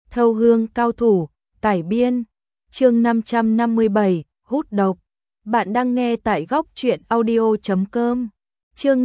Thâu hương cao thủ, cải biên, chương 557, hút độc. Bạn đang nghe tại góc truyện audio.com. Chương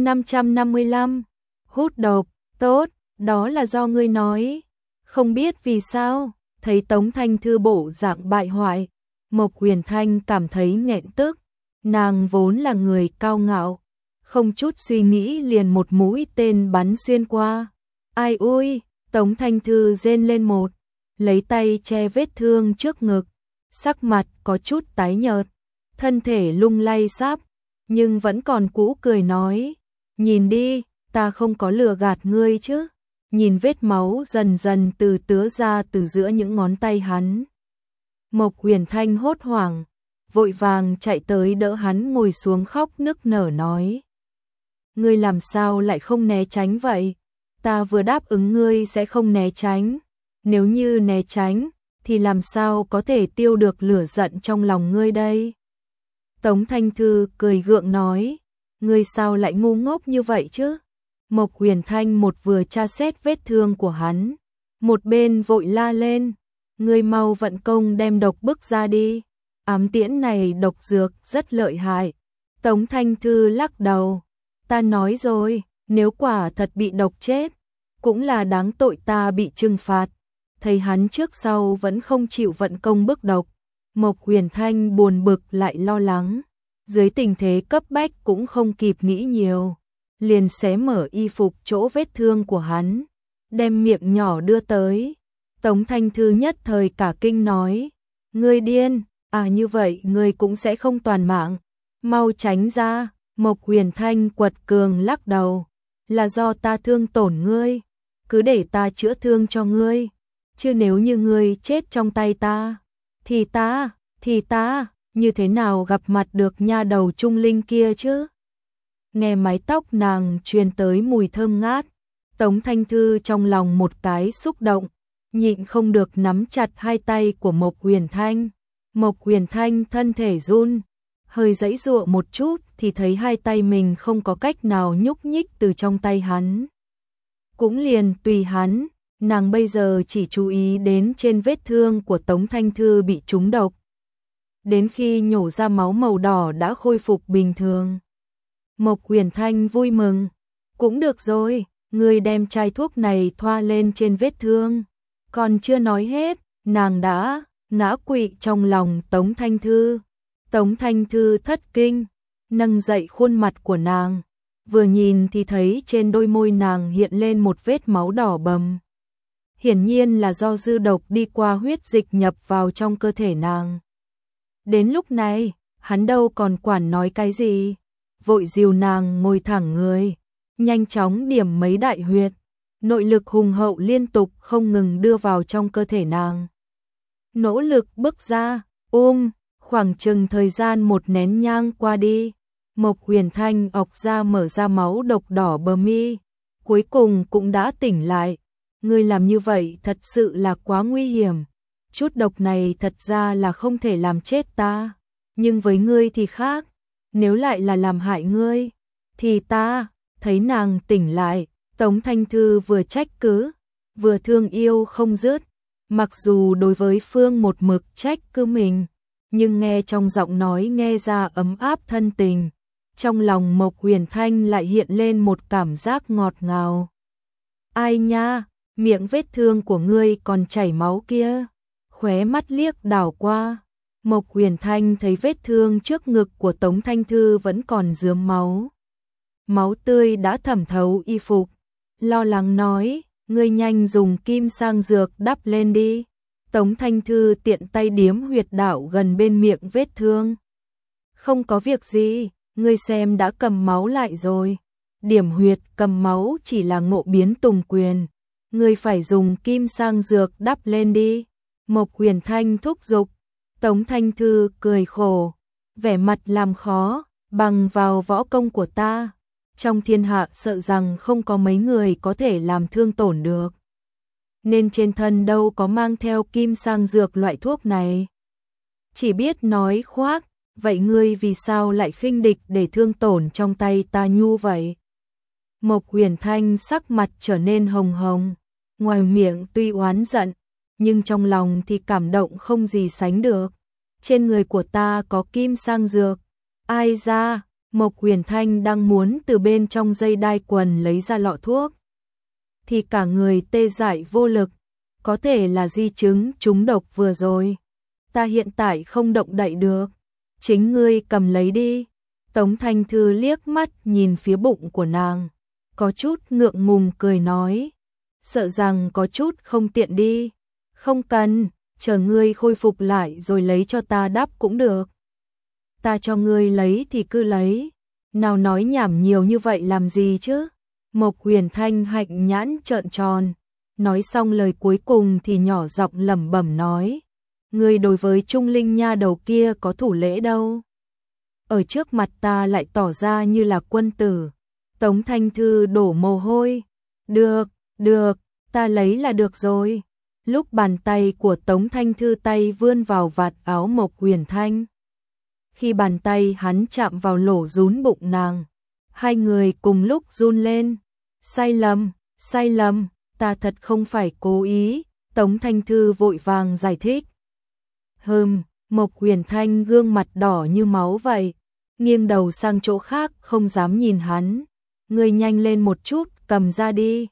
555, hút độc, tốt, đó là do ngươi nói. Không biết vì sao, thấy Tống Thanh Thư bộ dạng bại hoại, Mộc Huyền Thanh cảm thấy nghẹn tức. Nàng vốn là người cao ngạo, không chút suy nghĩ liền một mũi tên bắn xuyên qua. Ai ui, Tống Thanh Thư rên lên một, lấy tay che vết thương trước ngực, sắc mặt có chút tái nhợt, thân thể lung lay sáp, nhưng vẫn còn cũ cười nói, nhìn đi, ta không có lừa gạt ngươi chứ. Nhìn vết máu dần dần từ tứa ra từ giữa những ngón tay hắn. Mộc Huyền Thanh hốt hoảng, vội vàng chạy tới đỡ hắn ngồi xuống khóc nức nở nói. Ngươi làm sao lại không né tránh vậy? Ta vừa đáp ứng ngươi sẽ không né tránh. Nếu như né tránh, thì làm sao có thể tiêu được lửa giận trong lòng ngươi đây? Tống Thanh Thư cười gượng nói, ngươi sao lại ngu ngốc như vậy chứ? Mộc Huyền Thanh một vừa tra xét vết thương của hắn, một bên vội la lên, ngươi mau vận công đem độc bức ra đi, ám tiễn này độc dược rất lợi hại. Tống Thanh Thư lắc đầu, ta nói rồi, nếu quả thật bị độc chết, cũng là đáng tội ta bị trừng phạt. Thấy hắn trước sau vẫn không chịu vận công bức độc, Mộc Huyền Thanh buồn bực lại lo lắng, dưới tình thế cấp bách cũng không kịp nghĩ nhiều, liền xé mở y phục chỗ vết thương của hắn, đem miệng nhỏ đưa tới. Tống Thanh Thư nhất thời cả kinh nói, ngươi điên, à như vậy ngươi cũng sẽ không toàn mạng, mau tránh ra. Mộc Huyền Thanh quật cường lắc đầu, là do ta thương tổn ngươi, cứ để ta chữa thương cho ngươi, chứ nếu như ngươi chết trong tay ta, thì ta, như thế nào gặp mặt được nha đầu Trung Linh kia chứ? Nghe mái tóc nàng truyền tới mùi thơm ngát, Tống Thanh Thư trong lòng một cái xúc động, nhịn không được nắm chặt hai tay của Mộc Huyền Thanh. Mộc Huyền Thanh thân thể run, hơi giãy giụa một chút thì thấy hai tay mình không có cách nào nhúc nhích từ trong tay hắn. Cũng liền tùy hắn, nàng bây giờ chỉ chú ý đến trên vết thương của Tống Thanh Thư bị trúng độc. Đến khi nhổ ra máu màu đỏ đã khôi phục bình thường. Mộc Huyền Thanh vui mừng, cũng được rồi, ngươi đem chai thuốc này thoa lên trên vết thương. Còn chưa nói hết, nàng đã ngã quỵ trong lòng Tống Thanh Thư. Tống Thanh Thư thất kinh, nâng dậy khuôn mặt của nàng, vừa nhìn thì thấy trên đôi môi nàng hiện lên một vết máu đỏ bầm. Hiển nhiên là do dư độc đi qua huyết dịch nhập vào trong cơ thể nàng. Đến lúc này, hắn đâu còn quản nói cái gì, vội dìu nàng ngồi thẳng người, nhanh chóng điểm mấy đại huyệt, nội lực hùng hậu liên tục không ngừng đưa vào trong cơ thể nàng. Nỗ lực bước ra, khoảng chừng thời gian một nén nhang qua đi, Mộc Huyền Thanh ọc ra mở ra máu độc đỏ bờ mi, cuối cùng cũng đã tỉnh lại. Ngươi làm như vậy thật sự là quá nguy hiểm, chút độc này thật ra là không thể làm chết ta, nhưng với ngươi thì khác, nếu lại là làm hại ngươi, thì ta. Thấy nàng tỉnh lại, Tống Thanh Thư vừa trách cứ, vừa thương yêu không dứt, mặc dù đối với Phương một mực trách cứ mình, nhưng nghe trong giọng nói nghe ra ấm áp thân tình, trong lòng Mộc Huyền Thanh lại hiện lên một cảm giác ngọt ngào. Ai nha, miệng vết thương của ngươi còn chảy máu kia. Khóe mắt liếc đảo qua, Mộc Huyền Thanh thấy vết thương trước ngực của Tống Thanh Thư vẫn còn rớm máu. Máu tươi đã thẩm thấu y phục, lo lắng nói, ngươi nhanh dùng kim sang dược đắp lên đi. Tống Thanh Thư tiện tay điếm huyệt đạo gần bên miệng vết thương. Không có việc gì, ngươi xem đã cầm máu lại rồi. Điểm huyệt cầm máu chỉ là ngộ biến tùng quyền, ngươi phải dùng kim sang dược đắp lên đi. Mộc Huyền Thanh thúc giục. Tống Thanh Thư cười khổ, vẻ mặt làm khó, bằng vào võ công của ta, trong thiên hạ sợ rằng không có mấy người có thể làm thương tổn được. Nên trên thân đâu có mang theo kim sang dược loại thuốc này. Chỉ biết nói khoác, vậy ngươi vì sao lại khinh địch để thương tổn trong tay ta nhu vậy? Mộc Huyền Thanh sắc mặt trở nên hồng hồng, ngoài miệng tuy oán giận, nhưng trong lòng thì cảm động không gì sánh được. Trên người của ta có kim sang dược. Ai ra, Mộc Huyền Thanh đang muốn từ bên trong dây đai quần lấy ra lọ thuốc. Thì cả người tê dại vô lực, có thể là di chứng trúng độc vừa rồi. Ta hiện tại không động đậy được, chính ngươi cầm lấy đi. Tống Thanh Thư liếc mắt nhìn phía bụng của nàng, có chút ngượng ngùng cười nói, sợ rằng có chút không tiện đi. Không cần, chờ ngươi khôi phục lại rồi lấy cho ta đắp cũng được. Ta cho ngươi lấy thì cứ lấy, nào nói nhảm nhiều như vậy làm gì chứ? Mộc Huyền Thanh hạnh nhãn trợn tròn, nói xong lời cuối cùng thì nhỏ giọng lẩm bẩm nói, ngươi đối với Trung Linh nha đầu kia có thủ lễ đâu. Ở trước mặt ta lại tỏ ra như là quân tử. Tống Thanh Thư đổ mồ hôi. Được, được, ta lấy là được rồi. Lúc bàn tay của Tống Thanh Thư tay vươn vào vạt áo Mộc Huyền Thanh. Khi bàn tay hắn chạm vào lỗ rún bụng nàng, hai người cùng lúc run lên. Sai lầm, ta thật không phải cố ý. Tống Thanh Thư vội vàng giải thích. Mộc Huyền Thanh gương mặt đỏ như máu vậy, nghiêng đầu sang chỗ khác không dám nhìn hắn. Ngươi nhanh lên một chút, cầm ra đi.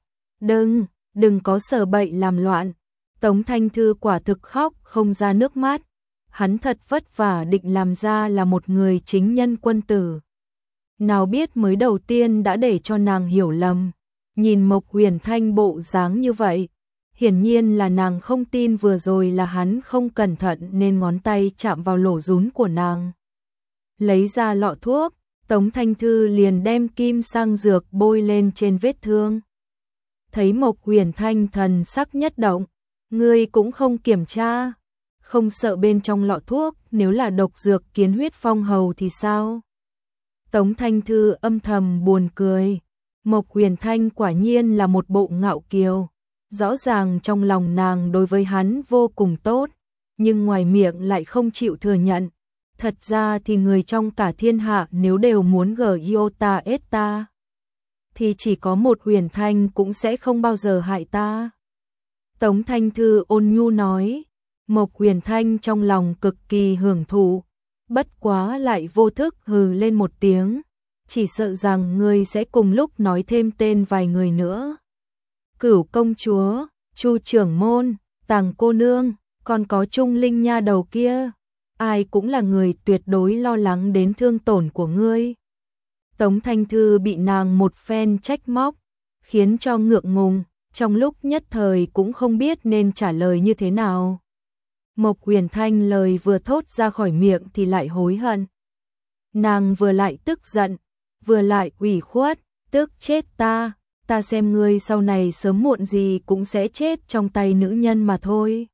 Đừng có sờ bậy làm loạn. Tống Thanh Thư quả thực khóc không ra nước mắt. Hắn thật vất vả định làm ra là một người chính nhân quân tử. Nào biết mới đầu tiên đã để cho nàng hiểu lầm. Nhìn Mộc Huyền Thanh bộ dáng như vậy, hiển nhiên là nàng không tin vừa rồi là hắn không cẩn thận nên ngón tay chạm vào lỗ rún của nàng. Lấy ra lọ thuốc, Tống Thanh Thư liền đem kim sang dược bôi lên trên vết thương. Thấy Mộc Huyền Thanh thần sắc nhất động, ngươi cũng không kiểm tra, không sợ bên trong lọ thuốc nếu là độc dược kiến huyết phong hầu thì sao? Tống Thanh Thư âm thầm buồn cười, Mộc Huyền Thanh quả nhiên là một bộ ngạo kiều. Rõ ràng trong lòng nàng đối với hắn vô cùng tốt, nhưng ngoài miệng lại không chịu thừa nhận. Thật ra thì người trong cả thiên hạ nếu đều muốn giota ta, thì chỉ có một Huyền Thanh cũng sẽ không bao giờ hại ta. Tống Thanh Thư ôn nhu nói, Mộc Huyền Thanh trong lòng cực kỳ hưởng thụ, bất quá lại vô thức hừ lên một tiếng, chỉ sợ rằng ngươi sẽ cùng lúc nói thêm tên vài người nữa. Cửu công chúa, Chu trưởng môn, Tàng cô nương, còn có Trung Linh nha đầu kia, ai cũng là người tuyệt đối lo lắng đến thương tổn của ngươi. Tống Thanh Thư bị nàng một phen trách móc, khiến cho ngượng ngùng, trong lúc nhất thời cũng không biết nên trả lời như thế nào. Mộc Huyền Thanh lời vừa thốt ra khỏi miệng thì lại hối hận. Nàng vừa lại tức giận, vừa lại ủy khuất, tức chết ta xem ngươi sau này sớm muộn gì cũng sẽ chết trong tay nữ nhân mà thôi.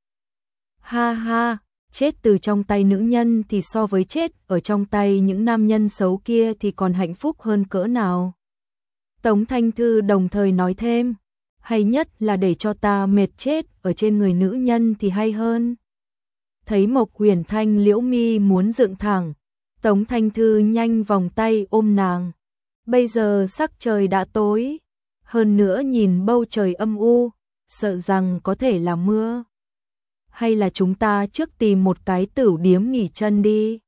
Ha ha, chết từ trong tay nữ nhân thì so với chết ở trong tay những nam nhân xấu kia thì còn hạnh phúc hơn cỡ nào. Tống Thanh Thư đồng thời nói thêm, hay nhất là để cho ta mệt chết ở trên người nữ nhân thì hay hơn. Thấy Mộc Huyền Thanh liễu mi muốn dựng thẳng, Tống Thanh Thư nhanh vòng tay ôm nàng. Bây giờ sắc trời đã tối, hơn nữa nhìn bầu trời âm u, sợ rằng có thể là mưa. Hay là chúng ta trước tìm một cái tửu điếm nghỉ chân đi.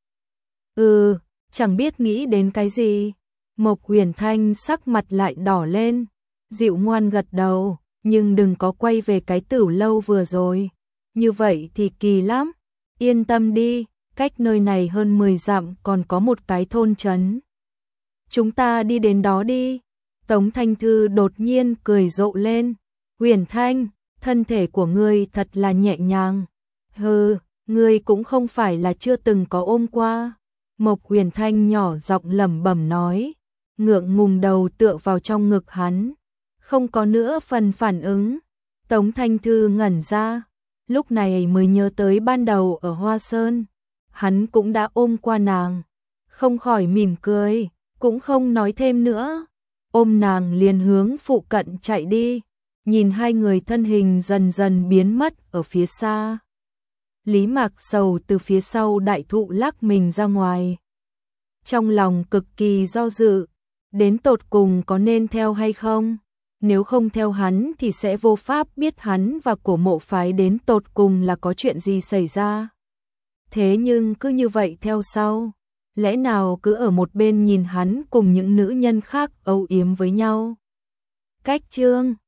Chẳng biết nghĩ đến cái gì. Mộc Huyền Thanh sắc mặt lại đỏ lên, dịu ngoan gật đầu, nhưng đừng có quay về cái tửu lâu vừa rồi. Như vậy thì kỳ lắm. Yên tâm đi, cách nơi này hơn 10 dặm còn có một cái thôn trấn. Chúng ta đi đến đó đi. Tống Thanh Thư đột nhiên cười rộ lên. Huyền Thanh, thân thể của ngươi thật là nhẹ nhàng. Ngươi cũng không phải là chưa từng có ôm qua. Mộc Huyền Thanh nhỏ giọng lẩm bẩm nói, ngượng ngùng đầu tựa vào trong ngực hắn. Không có nữa phần phản ứng. Tống Thanh Thư ngẩn ra, lúc này mới nhớ tới ban đầu ở Hoa Sơn. Hắn cũng đã ôm qua nàng. Không khỏi mỉm cười, cũng không nói thêm nữa. Ôm nàng liền hướng phụ cận chạy đi, nhìn hai người thân hình dần dần biến mất ở phía xa. Lý Mạc Sầu từ phía sau đại thụ lắc mình ra ngoài. Trong lòng cực kỳ do dự, đến tột cùng có nên theo hay không? nếu không theo hắn thì sẽ vô pháp biết hắn và Cổ Mộ phái đến tột cùng là có chuyện gì xảy ra. Thế nhưng cứ như vậy theo sau, lẽ nào cứ ở một bên nhìn hắn cùng những nữ nhân khác âu yếm với nhau. Cách chương